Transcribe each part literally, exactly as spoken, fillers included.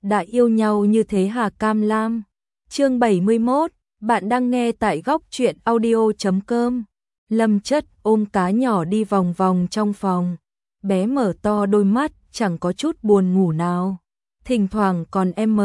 đã yêu nhau như thế Hà Cam Lam. Chương bảy mươi mốt, bạn đang nghe tại góc truyện audio chấm com. Lâm Chất ôm cá nhỏ đi vòng vòng trong phòng. Bé mở to đôi mắt, chẳng có chút buồn ngủ nào. Thỉnh thoảng còn m,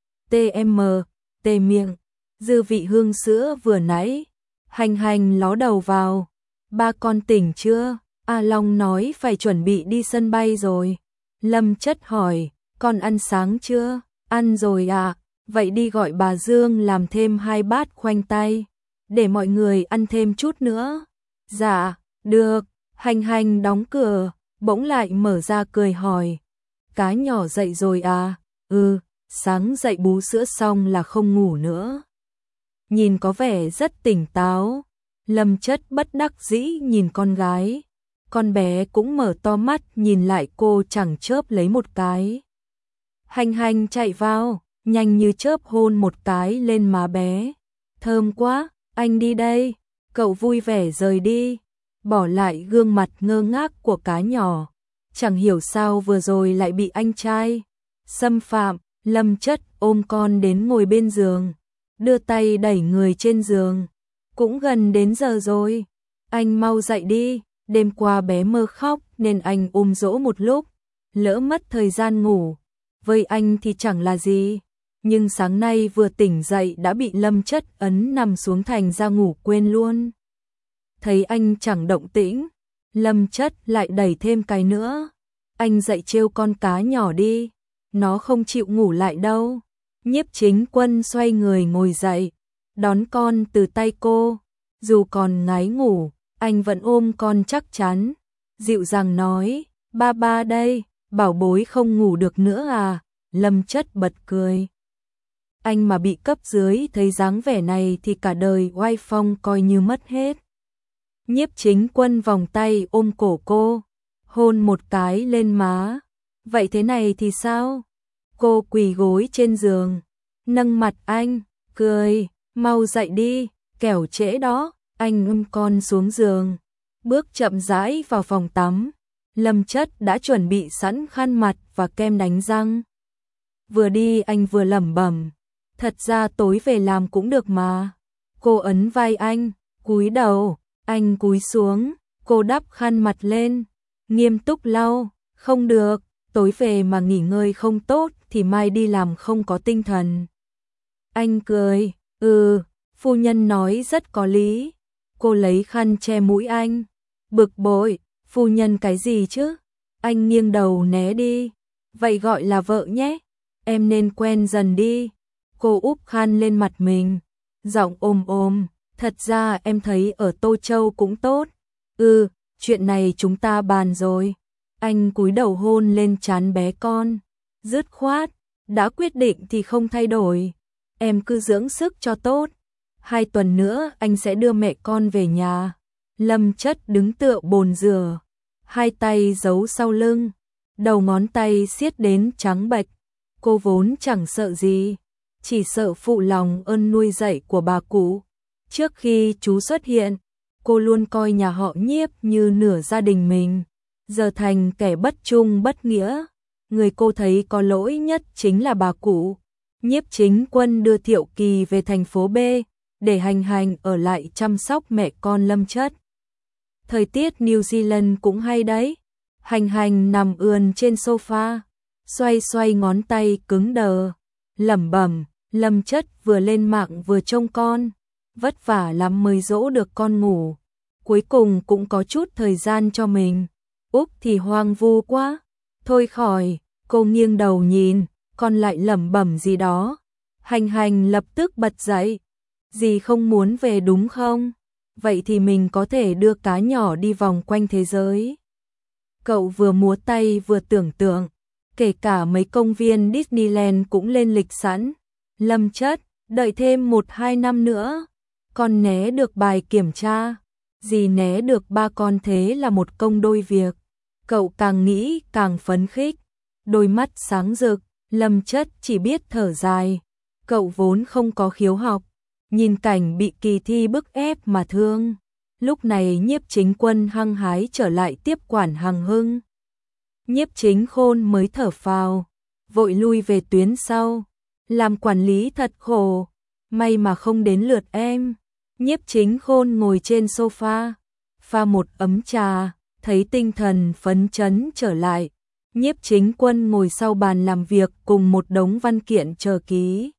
tm, tê miệng, dư vị hương sữa vừa nãy. Hành hành ló đầu vào. Ba con tỉnh chưa? A Long nói phải chuẩn bị đi sân bay rồi. Lâm Chất hỏi, con ăn sáng chưa? Ăn rồi ạ. À? Vậy đi gọi bà Dương làm thêm hai bát khoanh tay, để mọi người ăn thêm chút nữa. Dạ, được. Hành hành đóng cửa, bỗng lại mở ra cười hỏi, cá nhỏ dậy rồi à? Ừ, sáng dậy bú sữa xong là không ngủ nữa. Nhìn có vẻ rất tỉnh táo. Lâm Chất bất đắc dĩ nhìn con gái. Con bé cũng mở to mắt nhìn lại cô chẳng chớp lấy một cái. Hành hành chạy vào, nhanh như chớp hôn một cái lên má bé. Thơm quá, anh đi đây. Cậu vui vẻ rời đi, bỏ lại gương mặt ngơ ngác của cá nhỏ. Chẳng hiểu sao vừa rồi lại bị anh trai xâm phạm. Lâm Chất ôm con đến ngồi bên giường, đưa tay đẩy người trên giường. Cũng gần đến giờ rồi, anh mau dậy đi. Đêm qua bé mơ khóc nên anh ôm dỗ một lúc, lỡ mất thời gian ngủ. Với anh thì chẳng là gì, nhưng sáng nay vừa tỉnh dậy đã bị Lâm Chất ấn nằm xuống thành ra ngủ quên luôn. Thấy anh chẳng động tĩnh, Lâm Chất lại đẩy thêm cái nữa. Anh dậy trêu con cá nhỏ đi, nó không chịu ngủ lại đâu. Nhiếp Chính Quân xoay người ngồi dậy, đón con từ tay cô. Dù còn ngái ngủ, anh vẫn ôm con chắc chắn, dịu dàng nói, ba ba đây, bảo bối không ngủ được nữa à? Lâm Chất bật cười. Anh mà bị cấp dưới thấy dáng vẻ này thì cả đời oai phong coi như mất hết. Nhiếp Chính Quân vòng tay ôm cổ cô, hôn một cái lên má. Vậy thế này thì sao? Cô quỳ gối trên giường, nâng mặt anh, cười, mau dậy đi, kẻo trễ đó. Anh ôm con xuống giường, bước chậm rãi vào phòng tắm. Lâm Chất đã chuẩn bị sẵn khăn mặt và kem đánh răng. Vừa đi anh vừa lẩm bẩm, thật ra tối về làm cũng được mà. Cô ấn vai anh, cúi đầu, anh cúi xuống, cô đắp khăn mặt lên, nghiêm túc lau, không được, tối về mà nghỉ ngơi không tốt thì mai đi làm không có tinh thần. Anh cười, ừ, phu nhân nói rất có lý. Cô lấy khăn che mũi anh, bực bội, phu nhân cái gì chứ? Anh nghiêng đầu né đi, vậy gọi là vợ nhé, em nên quen dần đi. Cô úp khăn lên mặt mình, giọng ôm ôm, thật ra em thấy ở Tô Châu cũng tốt. Ừ, chuyện này chúng ta bàn rồi. Anh cúi đầu hôn lên trán bé con, dứt khoát, đã quyết định thì không thay đổi. Em cứ dưỡng sức cho tốt. Hai tuần nữa anh sẽ đưa mẹ con về nhà. Lâm Chất đứng tựa bồn rửa, hai tay giấu sau lưng, đầu ngón tay siết đến trắng bệch. Cô vốn chẳng sợ gì, chỉ sợ phụ lòng ơn nuôi dạy của bà cụ. Trước khi chú xuất hiện, cô luôn coi nhà họ Nhiếp như nửa gia đình mình. Giờ thành kẻ bất trung bất nghĩa, người cô thấy có lỗi nhất chính là bà cụ. Nhiếp Chính Quân đưa Thiệu Kỳ về thành phố B, để Hành hành ở lại chăm sóc mẹ con Lâm Chất. Thời tiết New Zealand cũng hay đấy. Hành hành nằm ườn trên sofa, xoay xoay ngón tay cứng đờ, lẩm bẩm, Lâm Chất vừa lên mạng vừa trông con, vất vả lắm mới dỗ được con ngủ. Cuối cùng cũng có chút thời gian cho mình. Úc thì hoang vu quá. Thôi khỏi, cô nghiêng đầu nhìn, con lại lẩm bẩm gì đó. Hành hành lập tức bật dậy. Dì không muốn về đúng không? Vậy thì mình có thể đưa cá nhỏ đi vòng quanh thế giới. Cậu vừa múa tay vừa tưởng tượng, kể cả mấy công viên Disneyland cũng lên lịch sẵn. Lâm Chất, đợi thêm một hai năm nữa, con né được bài kiểm tra, dì né được ba con, thế là một công đôi việc. Cậu càng nghĩ càng phấn khích, đôi mắt sáng rực. Lâm Chất chỉ biết thở dài, cậu vốn không có khiếu học, nhìn cảnh bị kỳ thi bức ép mà thương. Lúc này Nhiếp Chính Quân hăng hái trở lại tiếp quản Hằng Hưng. Nhiếp Chính Khôn mới thở phào, vội lui về tuyến sau. Làm quản lý thật khổ, may mà không đến lượt em. Nhiếp Chính Khôn ngồi trên sofa, pha một ấm trà, thấy tinh thần phấn chấn trở lại. Nhiếp Chính Quân ngồi sau bàn làm việc cùng một đống văn kiện chờ ký.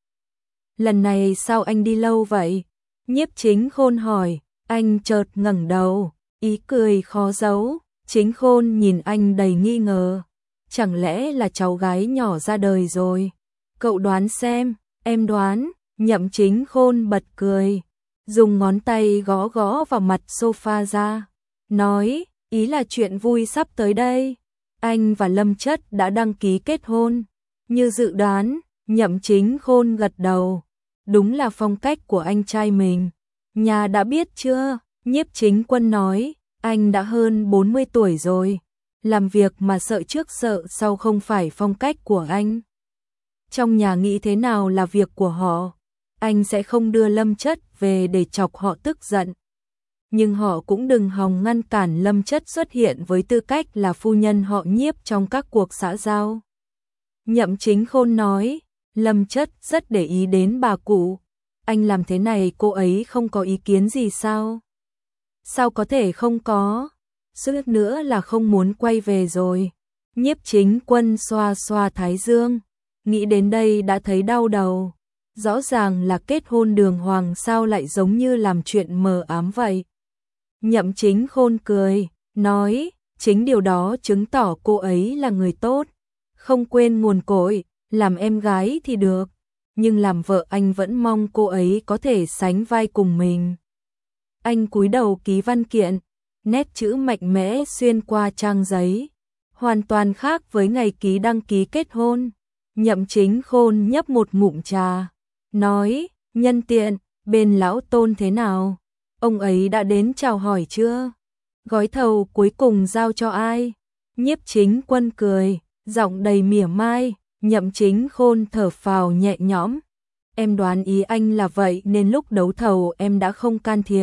Lần này sao anh đi lâu vậy? Nhiếp Chính Khôn hỏi. Anh chợt ngẩng đầu, ý cười khó giấu. Chính Khôn nhìn anh đầy nghi ngờ. Chẳng lẽ là cháu gái nhỏ ra đời rồi? Cậu đoán xem. Em đoán. Nhậm Chính Khôn bật cười, dùng ngón tay gõ gõ vào mặt sofa ra, nói, ý là chuyện vui sắp tới đây. Anh và Lâm Chất đã đăng ký kết hôn. Như dự đoán, Nhậm Chính Khôn gật đầu. Đúng là phong cách của anh trai mình. Nhà đã biết chưa? Nhiếp Chính Quân nói, anh đã hơn bốn mươi tuổi rồi. Làm việc mà sợ trước sợ sau không phải phong cách của anh. Trong nhà nghĩ thế nào là việc của họ. Anh sẽ không đưa Lâm Chất về để chọc họ tức giận. Nhưng họ cũng đừng hòng ngăn cản Lâm Chất xuất hiện với tư cách là phu nhân họ Nhiếp trong các cuộc xã giao. Nhậm Chính Khôn nói, Lâm Chất rất để ý đến bà cụ. Anh làm thế này cô ấy không có ý kiến gì sao? Sao có thể không có? Suýt nữa là không muốn quay về rồi. Nhiếp Chính Quân xoa xoa thái dương. Nghĩ đến đây đã thấy đau đầu. Rõ ràng là kết hôn đường hoàng sao lại giống như làm chuyện mờ ám vậy. Nhậm Chính Khôn cười, nói, chính điều đó chứng tỏ cô ấy là người tốt. Không quên nguồn cội, làm em gái thì được. Nhưng làm vợ anh vẫn mong cô ấy có thể sánh vai cùng mình. Anh cúi đầu ký văn kiện, nét chữ mạnh mẽ xuyên qua trang giấy. Hoàn toàn khác với ngày ký đăng ký kết hôn. Nhậm Chính Khôn nhấp một ngụm trà, nói, nhân tiện, bên lão Tôn thế nào? Ông ấy đã đến chào hỏi chưa? Gói thầu cuối cùng giao cho ai? Nhiếp Chính Quân cười, giọng đầy mỉa mai. Nhậm Chính Khôn thở phào nhẹ nhõm. Em đoán ý anh là vậy nên lúc đấu thầu em đã không can thiệp.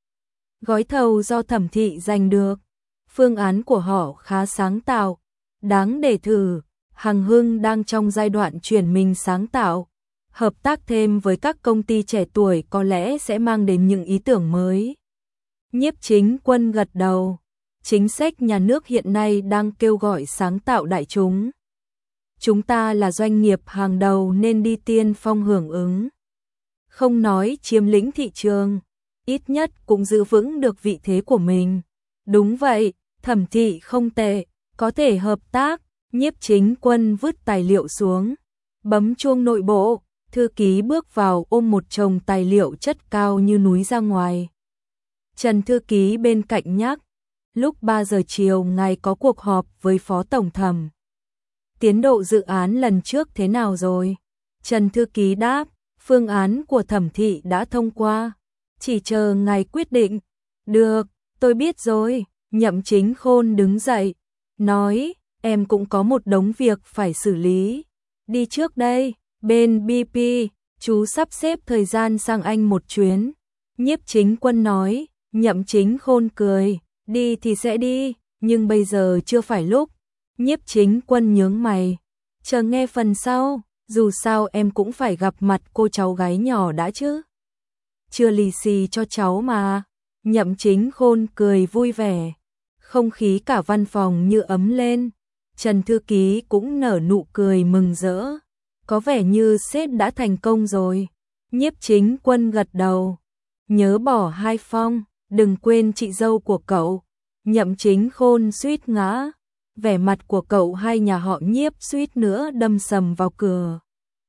Gói thầu do Thẩm Thị giành được. Phương án của họ khá sáng tạo, đáng để thử. Hằng Hưng đang trong giai đoạn chuyển mình sáng tạo. Hợp tác thêm với các công ty trẻ tuổi có lẽ sẽ mang đến những ý tưởng mới. Nhiếp Chính Quân gật đầu. Chính sách nhà nước hiện nay đang kêu gọi sáng tạo đại chúng. Chúng ta là doanh nghiệp hàng đầu nên đi tiên phong hưởng ứng. Không nói chiếm lĩnh thị trường, ít nhất cũng giữ vững được vị thế của mình. Đúng vậy, Thẩm Thị không tệ, có thể hợp tác. Nhiếp Chính Quân vứt tài liệu xuống, bấm chuông nội bộ, thư ký bước vào ôm một chồng tài liệu chất cao như núi ra ngoài. Trần thư ký bên cạnh nhắc, lúc ba giờ chiều ngài có cuộc họp với Phó Tổng Thẩm. Tiến độ dự án lần trước thế nào rồi? Trần thư ký đáp, phương án của Thẩm Thị đã thông qua, chỉ chờ ngài quyết định. Được, tôi biết rồi. Nhậm Chính Khôn đứng dậy, nói, em cũng có một đống việc phải xử lý. Đi trước đây, bên bê pê, chú sắp xếp thời gian sang Anh một chuyến. Nhiếp Chính Quân nói. Nhậm Chính Khôn cười, đi thì sẽ đi, nhưng bây giờ chưa phải lúc. Nhiếp Chính Quân nhướng mày, chờ nghe phần sau, dù sao em cũng phải gặp mặt cô cháu gái nhỏ đã chứ. Chưa lì xì cho cháu mà. Nhậm Chính Khôn cười vui vẻ, không khí cả văn phòng như ấm lên. Trần thư ký cũng nở nụ cười mừng rỡ, có vẻ như sếp đã thành công rồi. Nhiếp Chính Quân gật đầu, nhớ bỏ hai phong, đừng quên chị dâu của cậu. Nhậm Chính Khôn suýt ngã, vẻ mặt của cậu hai nhà họ Nhiếp suýt nữa đâm sầm vào cửa.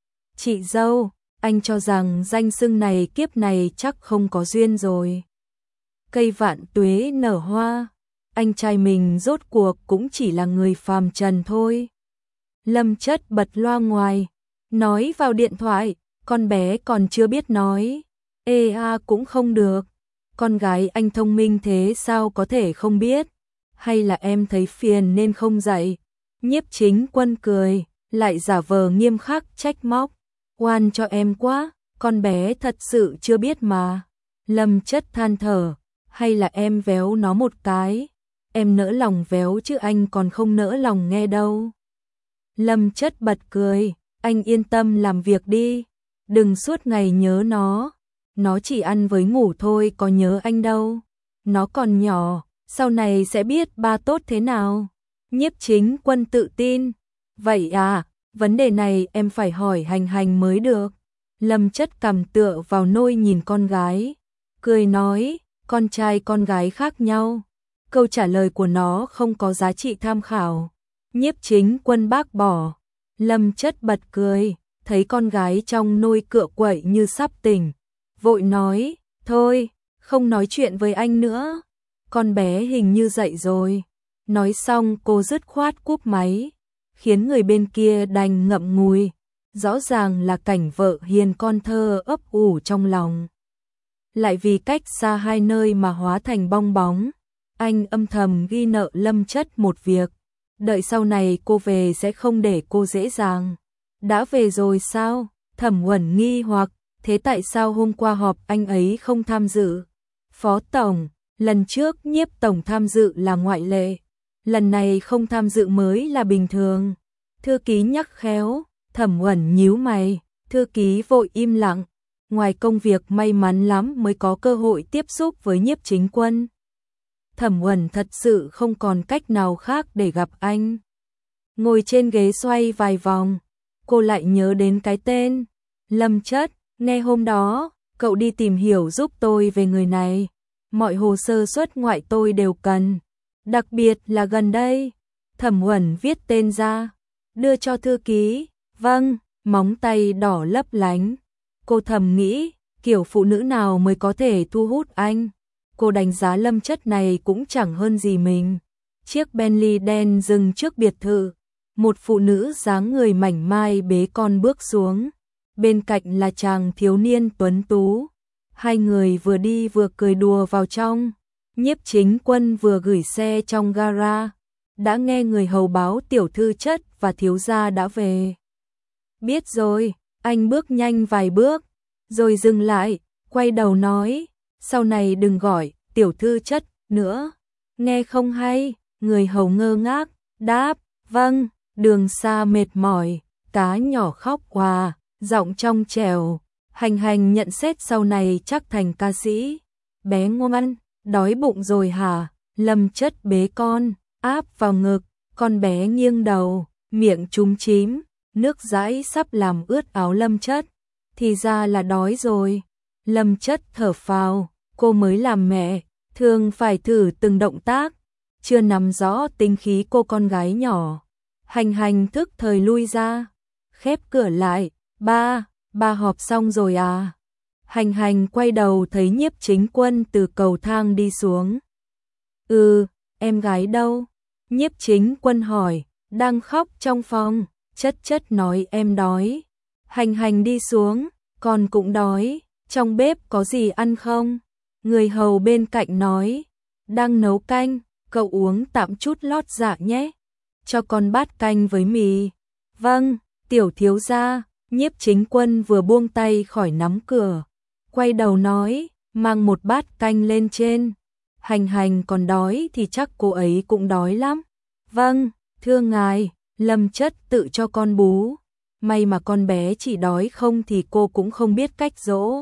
Chị dâu, anh cho rằng danh xưng này kiếp này chắc không có duyên rồi. Cây vạn tuế nở hoa, anh trai mình rốt cuộc cũng chỉ là người phàm trần thôi. Lâm Chất bật loa ngoài, nói vào điện thoại, con bé còn chưa biết nói. Ê a cũng không được, con gái anh thông minh thế sao có thể không biết. Hay là em thấy phiền nên không dạy. Nhiếp Chính Quân cười, lại giả vờ nghiêm khắc trách móc. Oan cho em quá, con bé thật sự chưa biết mà. Lâm Chất than thở, hay là em véo nó một cái. Em nỡ lòng véo chứ anh còn không nỡ lòng nghe đâu. Lâm Chất bật cười, anh yên tâm làm việc đi, đừng suốt ngày nhớ nó, nó chỉ ăn với ngủ thôi có nhớ anh đâu, nó còn nhỏ, sau này sẽ biết ba tốt thế nào. Nhiếp Chính Quân tự tin, vậy à, vấn đề này em phải hỏi Hành Hành mới được. Lâm Chất cằm tựa vào nôi nhìn con gái, cười nói, con trai con gái khác nhau, câu trả lời của nó không có giá trị tham khảo. Nhiếp Chính Quân bác bỏ. Lâm Chất bật cười, thấy con gái trong nôi cựa quậy như sắp tỉnh, vội nói, thôi, không nói chuyện với anh nữa, con bé hình như dậy rồi. Nói xong cô dứt khoát cúp máy, khiến người bên kia đành ngậm ngùi, rõ ràng là cảnh vợ hiền con thơ ấp ủ trong lòng. Lại vì cách xa hai nơi mà hóa thành bong bóng, anh âm thầm ghi nợ Lâm Chất một việc, đợi sau này cô về sẽ không để cô dễ dàng. Đã về rồi sao? Thẩm Uẩn nghi hoặc, thế tại sao hôm qua họp anh ấy không tham dự? Phó Tổng, lần trước Nhiếp Tổng tham dự là ngoại lệ, lần này không tham dự mới là bình thường. Thư ký nhắc khéo. Thẩm Uẩn nhíu mày, thư ký vội im lặng, ngoài công việc may mắn lắm mới có cơ hội tiếp xúc với Nhiếp Chính Quân. Thẩm Uẩn thật sự không còn cách nào khác để gặp anh. Ngồi trên ghế xoay vài vòng, cô lại nhớ đến cái tên Lâm Chất, nghe hôm đó, cậu đi tìm hiểu giúp tôi về người này, mọi hồ sơ xuất ngoại tôi đều cần, đặc biệt là gần đây. Thẩm Uẩn viết tên ra, đưa cho thư ký. Vâng, móng tay đỏ lấp lánh. Cô thầm nghĩ, kiểu phụ nữ nào mới có thể thu hút anh. Cô đánh giá Lâm Chất này cũng chẳng hơn gì mình. Chiếc Bentley đen dừng trước biệt thự. Một phụ nữ dáng người mảnh mai bế con bước xuống. Bên cạnh là chàng thiếu niên tuấn tú. Hai người vừa đi vừa cười đùa vào trong. Nhiếp Chính Quân vừa gửi xe trong gara. Đã nghe người hầu báo tiểu thư Chất và thiếu gia đã về. Biết rồi, anh bước nhanh vài bước, rồi dừng lại, quay đầu nói, sau này đừng gọi tiểu thư Chất nữa, nghe không hay. Người hầu ngơ ngác, đáp, vâng. Đường xa mệt mỏi, cá nhỏ khóc hòa, giọng trong trẻo. Hành Hành nhận xét sau này chắc thành ca sĩ. Bé ngoan, đói bụng rồi hả? Lâm Chất bế con, áp vào ngực, con bé nghiêng đầu, miệng chúm chím. Nước dãi sắp làm ướt áo Lâm Chất, thì ra là đói rồi. Lâm Chất thở phào, cô mới làm mẹ, thường phải thử từng động tác, chưa nắm rõ tính khí cô con gái nhỏ. Hành Hành thức thời lui ra, khép cửa lại, ba, ba họp xong rồi à? Hành Hành quay đầu thấy Nhiếp Chính Quân từ cầu thang đi xuống. Ừ, em gái đâu? Nhiếp Chính Quân hỏi, đang khóc trong phòng. Chất Chất nói em đói. Hành Hành đi xuống, con cũng đói, trong bếp có gì ăn không? Người hầu bên cạnh nói, đang nấu canh, cậu uống tạm chút lót dạ nhé, cho con bát canh với mì. Vâng, tiểu thiếu gia. Nhiếp Chính Quân vừa buông tay khỏi nắm cửa, quay đầu nói, mang một bát canh lên trên. Hành Hành còn đói thì chắc cô ấy cũng đói lắm. Vâng, thưa ngài. Lâm Chất tự cho con bú, may mà con bé chỉ đói không thì cô cũng không biết cách dỗ.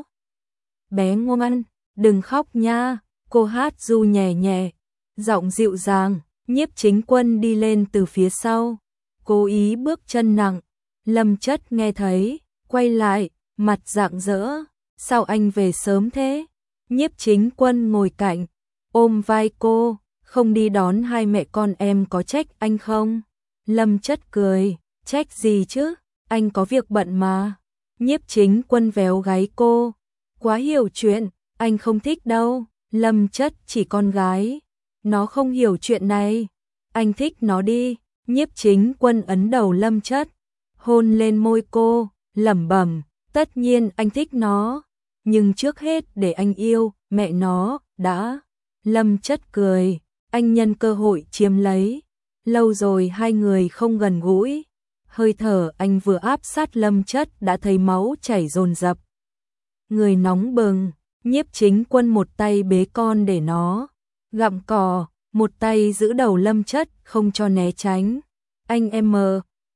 Bé ngoan, đừng khóc nha, cô hát ru nhẹ nhẹ, giọng dịu dàng. Nhiếp Chính Quân đi lên từ phía sau, cố ý bước chân nặng. Lâm Chất nghe thấy, quay lại, mặt rạng rỡ, sao anh về sớm thế? Nhiếp Chính Quân ngồi cạnh, ôm vai cô, không đi đón hai mẹ con em có trách anh không? Lâm Chất cười, trách gì chứ, anh có việc bận mà. Nhiếp Chính Quân véo gáy cô, quá hiểu chuyện, anh không thích đâu. Lâm Chất chỉ con gái, nó không hiểu chuyện này, anh thích nó đi. Nhiếp Chính Quân ấn đầu Lâm Chất, hôn lên môi cô, lẩm bẩm, tất nhiên anh thích nó, nhưng trước hết để anh yêu mẹ nó đã. Lâm Chất cười, anh nhân cơ hội chiếm lấy. Lâu rồi hai người không gần gũi, hơi thở anh vừa áp sát Lâm Chất đã thấy máu chảy dồn dập. Người nóng bừng. Nhiếp Chính Quân một tay bế con để nó gặm cỏ, một tay giữ đầu Lâm Chất không cho né tránh. Anh em mờ,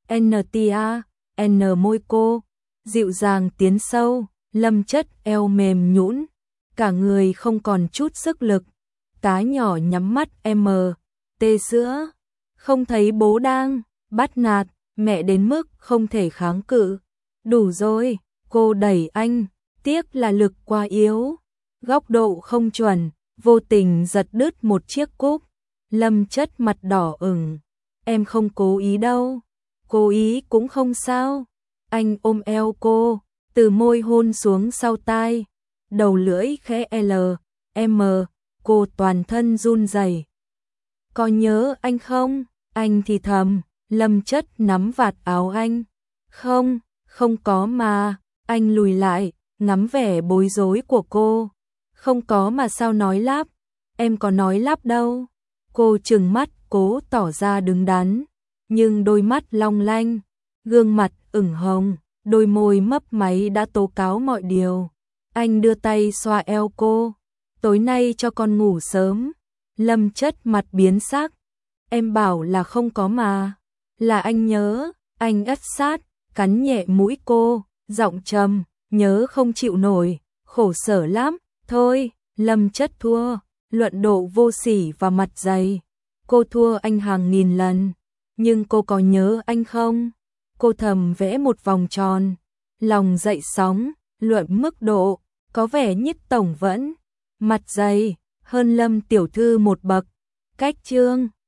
en tê a, N môi cô, dịu dàng tiến sâu, Lâm Chất eo mềm nhũn, cả người không còn chút sức lực. Cá nhỏ nhắm mắt em tê sữa, không thấy bố đang bắt nạt mẹ đến mức không thể kháng cự. Đủ rồi, cô đẩy anh, tiếc là lực quá yếu, góc độ không chuẩn, vô tình giật đứt một chiếc cúp. Lâm Chất mặt đỏ ửng, em không cố ý đâu, cố ý cũng không sao. Anh ôm eo cô, từ môi hôn xuống sau tai, đầu lưỡi khẽ L, M, cô toàn thân run rẩy. Có nhớ anh không? Anh thì thầm. Lâm Chất nắm vạt áo anh. Không, không có mà. Anh lùi lại, ngắm vẻ bối rối của cô. Không có mà sao nói lắp? Em có nói lắp đâu. Cô trừng mắt cố tỏ ra đứng đắn, nhưng đôi mắt long lanh, gương mặt ửng hồng, đôi môi mấp máy đã tố cáo mọi điều. Anh đưa tay xoa eo cô. Tối nay cho con ngủ sớm. Lâm Chất mặt biến sắc. Em bảo là không có mà. Là anh nhớ. Anh ép sát, cắn nhẹ mũi cô, giọng trầm, nhớ không chịu nổi, khổ sở lắm. Thôi, Lâm Chất thua, luận độ vô sỉ và mặt dày. Cô thua anh hàng nghìn lần, nhưng cô có nhớ anh không? Cô thầm vẽ một vòng tròn, lòng dậy sóng, luận mức độ, có vẻ Nhất Tổng vẫn mặt dày hơn Lâm tiểu thư một bậc. Cách chương